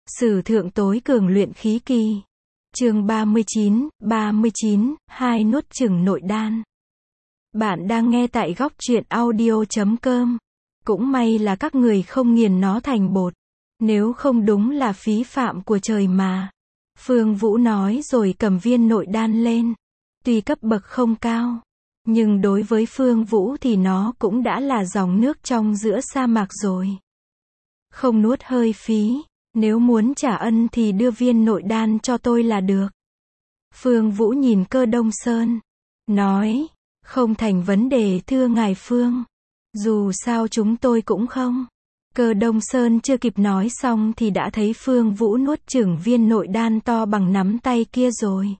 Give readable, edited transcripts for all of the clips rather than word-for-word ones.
Sử thượng tối cường luyện khí kỳ. Chương 39, hai nuốt chửng nội đan. Bạn đang nghe tại góc truyện audio.com. Cũng may là các người không nghiền nó thành bột. Nếu không đúng là phí phạm của trời mà. Phương Vũ nói rồi cầm viên nội đan lên. Tuy cấp bậc không cao, nhưng đối với Phương Vũ thì nó cũng đã là dòng nước trong giữa sa mạc rồi. Không nuốt hơi phí. Nếu muốn trả ân thì đưa viên nội đan cho tôi là được. Phương Vũ nhìn Cơ Đông Sơn. Nói, không thành vấn đề thưa ngài Phương. Dù sao chúng tôi cũng không. Cơ Đông Sơn chưa kịp nói xong thì đã thấy Phương Vũ nuốt chửng viên nội đan to bằng nắm tay kia rồi.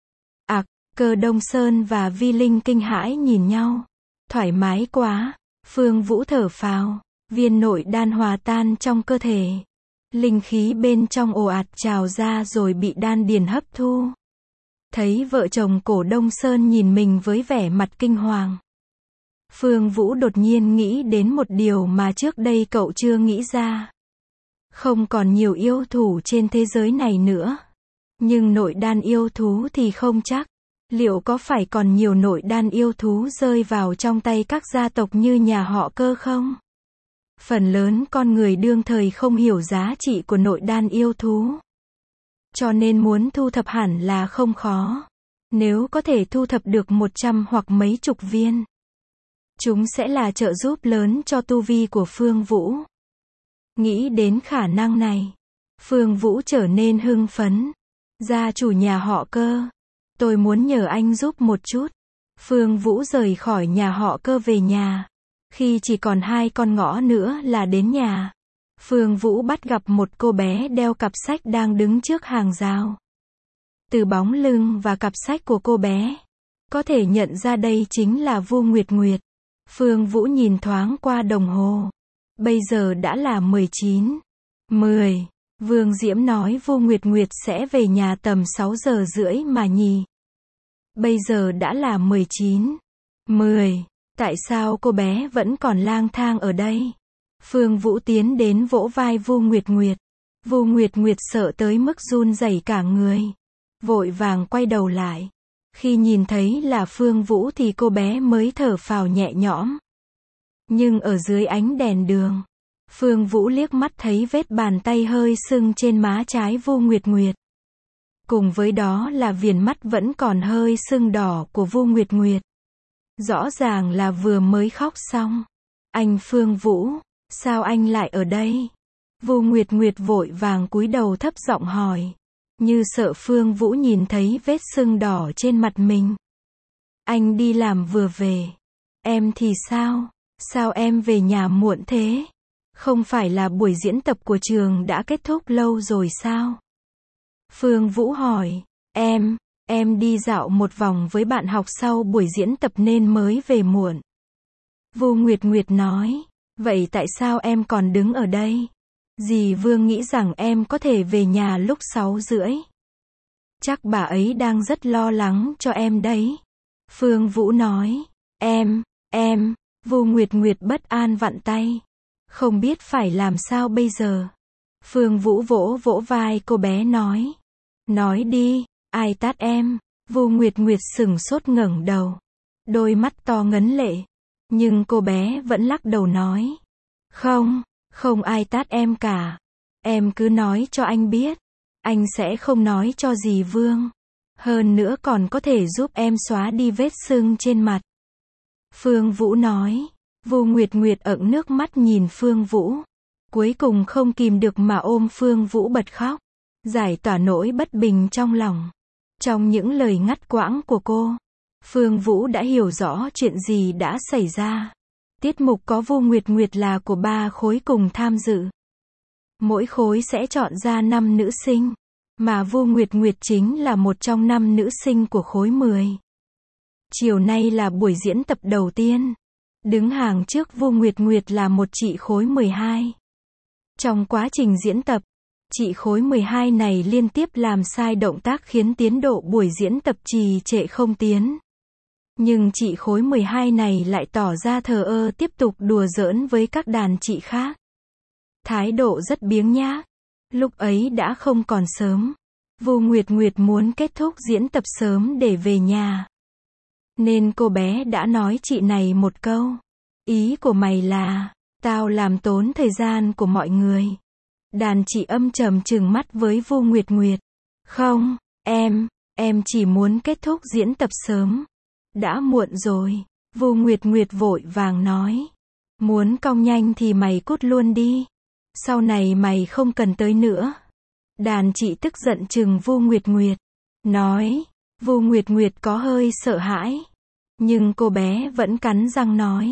Cơ Đông Sơn và Vi Linh kinh hãi nhìn nhau. Thoải mái quá. Phương Vũ thở phào. Viên nội đan hòa tan trong cơ thể. Linh khí bên trong ồ ạt trào ra rồi bị đan điền hấp thu. Thấy vợ chồng Cổ Đông Sơn nhìn mình với vẻ mặt kinh hoàng. Phương Vũ đột nhiên nghĩ đến một điều mà trước đây cậu chưa nghĩ ra. Không còn nhiều yêu thủ trên thế giới này nữa. Nhưng nội đan yêu thú thì không chắc. Liệu có phải còn nhiều nội đan yêu thú rơi vào trong tay các gia tộc như nhà họ Cơ không? Phần lớn con người đương thời không hiểu giá trị của nội đan yêu thú. Cho nên muốn thu thập hẳn là không khó. Nếu có thể thu thập được 100 hoặc mấy chục viên, chúng sẽ là trợ giúp lớn cho tu vi của Phương Vũ. Nghĩ đến khả năng này, Phương Vũ trở nên hưng phấn. Gia chủ nhà họ Cơ, tôi muốn nhờ anh giúp một chút. Phương Vũ rời khỏi nhà họ Cơ về nhà. Khi chỉ còn 2 con ngõ nữa là đến nhà, Phương Vũ bắt gặp một cô bé đeo cặp sách đang đứng trước hàng rào. Từ bóng lưng và cặp sách của cô bé, có thể nhận ra đây chính là Vu Nguyệt Nguyệt. Phương Vũ nhìn thoáng qua đồng hồ. Bây giờ đã là 19:10. Vương Diễm nói Vu Nguyệt Nguyệt sẽ về nhà tầm 6 giờ rưỡi mà nhỉ. Bây giờ đã là 19:10. Tại sao cô bé vẫn còn lang thang ở đây? Phương Vũ tiến đến vỗ vai Vu Nguyệt Nguyệt. Vu Nguyệt Nguyệt sợ tới mức run rẩy cả người. Vội vàng quay đầu lại. Khi nhìn thấy là Phương Vũ thì cô bé mới thở phào nhẹ nhõm. Nhưng ở dưới ánh đèn đường, Phương Vũ liếc mắt thấy vết bàn tay hơi sưng trên má trái Vu Nguyệt Nguyệt. Cùng với đó là viền mắt vẫn còn hơi sưng đỏ của Vu Nguyệt Nguyệt. Rõ ràng là vừa mới khóc xong. Anh Phương Vũ, sao anh lại ở đây? Vu Nguyệt Nguyệt vội vàng cúi đầu thấp giọng hỏi. Như sợ Phương Vũ nhìn thấy vết sưng đỏ trên mặt mình. Anh đi làm vừa về. Em thì sao? Sao em về nhà muộn thế? Không phải là buổi diễn tập của trường đã kết thúc lâu rồi sao? Phương Vũ hỏi. Em đi dạo một vòng với bạn học sau buổi diễn tập nên mới về muộn. Vu Nguyệt Nguyệt nói. Vậy tại sao em còn đứng ở đây? Dì Vương nghĩ rằng em có thể về nhà lúc 6 rưỡi. Chắc bà ấy đang rất lo lắng cho em đấy. Phương Vũ nói. Vu Nguyệt Nguyệt bất an vặn tay. Không biết phải làm sao bây giờ. Phương Vũ vỗ vỗ vai cô bé nói. Nói đi, ai tát em? Vu Nguyệt Nguyệt sửng sốt ngẩng đầu. Đôi mắt to ngấn lệ. Nhưng cô bé vẫn lắc đầu nói. Không ai tát em cả. Em cứ nói cho anh biết. Anh sẽ không nói cho dì Vương. Hơn nữa còn có thể giúp em xóa đi vết sưng trên mặt. Phương Vũ nói. Vu Nguyệt Nguyệt ẩn nước mắt nhìn Phương Vũ. Cuối cùng không kìm được mà ôm Phương Vũ bật khóc. Giải tỏa nỗi bất bình trong lòng. Trong những lời ngắt quãng của cô, Phương Vũ đã hiểu rõ chuyện gì đã xảy ra. Tiết mục có Vu Nguyệt Nguyệt là của 3 khối cùng tham dự. Mỗi khối sẽ chọn ra 5 nữ sinh, mà Vu Nguyệt Nguyệt chính là một trong 5 nữ sinh của khối 10. Chiều nay là buổi diễn tập đầu tiên. Đứng hàng trước Vu Nguyệt Nguyệt là một chị khối 12. Trong quá trình diễn tập, chị khối 12 này liên tiếp làm sai động tác khiến tiến độ buổi diễn tập trì trệ không tiến. Nhưng chị khối 12 này lại tỏ ra thờ ơ tiếp tục đùa giỡn với các đàn chị khác. Thái độ rất biếng nhác. Lúc ấy đã không còn sớm. Vu Nguyệt Nguyệt muốn kết thúc diễn tập sớm để về nhà. Nên cô bé đã nói chị này một câu. Ý của mày là, tao làm tốn thời gian của mọi người. Đàn chị âm trầm trừng mắt với Vu Nguyệt Nguyệt. Không, em chỉ muốn kết thúc diễn tập sớm. Đã muộn rồi. Vu Nguyệt Nguyệt vội vàng nói. Muốn cong nhanh thì mày cút luôn đi. Sau này mày không cần tới nữa. Đàn chị tức giận trừng Vu Nguyệt Nguyệt. Nói. Vu Nguyệt Nguyệt có hơi sợ hãi. Nhưng cô bé vẫn cắn răng nói.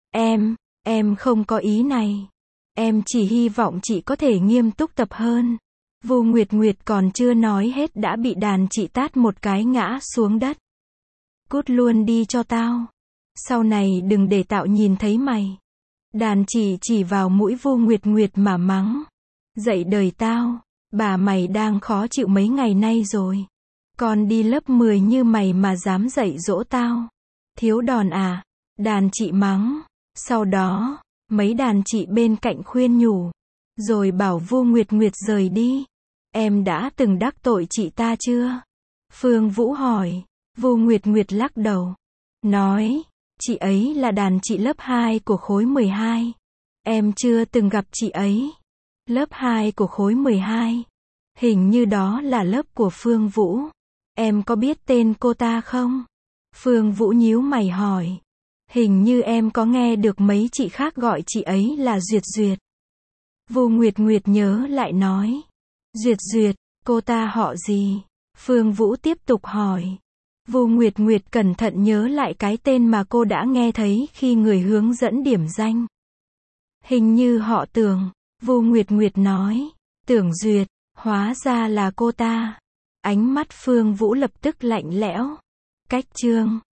Em không có ý này. Em chỉ hy vọng chị có thể nghiêm túc tập hơn. Vu Nguyệt Nguyệt còn chưa nói hết đã bị đàn chị tát một cái ngã xuống đất. Cút luôn đi cho tao. Sau này đừng để tạo nhìn thấy mày. Đàn chị chỉ vào mũi Vu Nguyệt Nguyệt mà mắng. Dậy đời tao. Bà mày đang khó chịu mấy ngày nay rồi. Còn đi lớp 10 như mày mà dám dạy dỗ tao. Thiếu đòn à? Đàn chị mắng. Sau đó, mấy đàn chị bên cạnh khuyên nhủ. Rồi bảo Vu Nguyệt Nguyệt rời đi. Em đã từng đắc tội chị ta chưa? Phương Vũ hỏi. Vu Nguyệt Nguyệt lắc đầu. Nói. Chị ấy là đàn chị lớp 2 của khối 12. Em chưa từng gặp chị ấy. Lớp 2 của khối 12. Hình như đó là lớp của Phương Vũ. Em có biết tên cô ta không? Phương Vũ nhíu mày hỏi. Hình như em có nghe được mấy chị khác gọi chị ấy là Duyệt Duyệt. Vu Nguyệt Nguyệt nhớ lại nói. Duyệt Duyệt, cô ta họ gì? Phương Vũ tiếp tục hỏi. Vu Nguyệt Nguyệt cẩn thận nhớ lại cái tên mà cô đã nghe thấy khi người hướng dẫn điểm danh. Hình như họ Tưởng. Vu Nguyệt Nguyệt nói. Tưởng Duyệt, hóa ra là cô ta. Ánh mắt Phương Vũ lập tức lạnh lẽo. Cách chương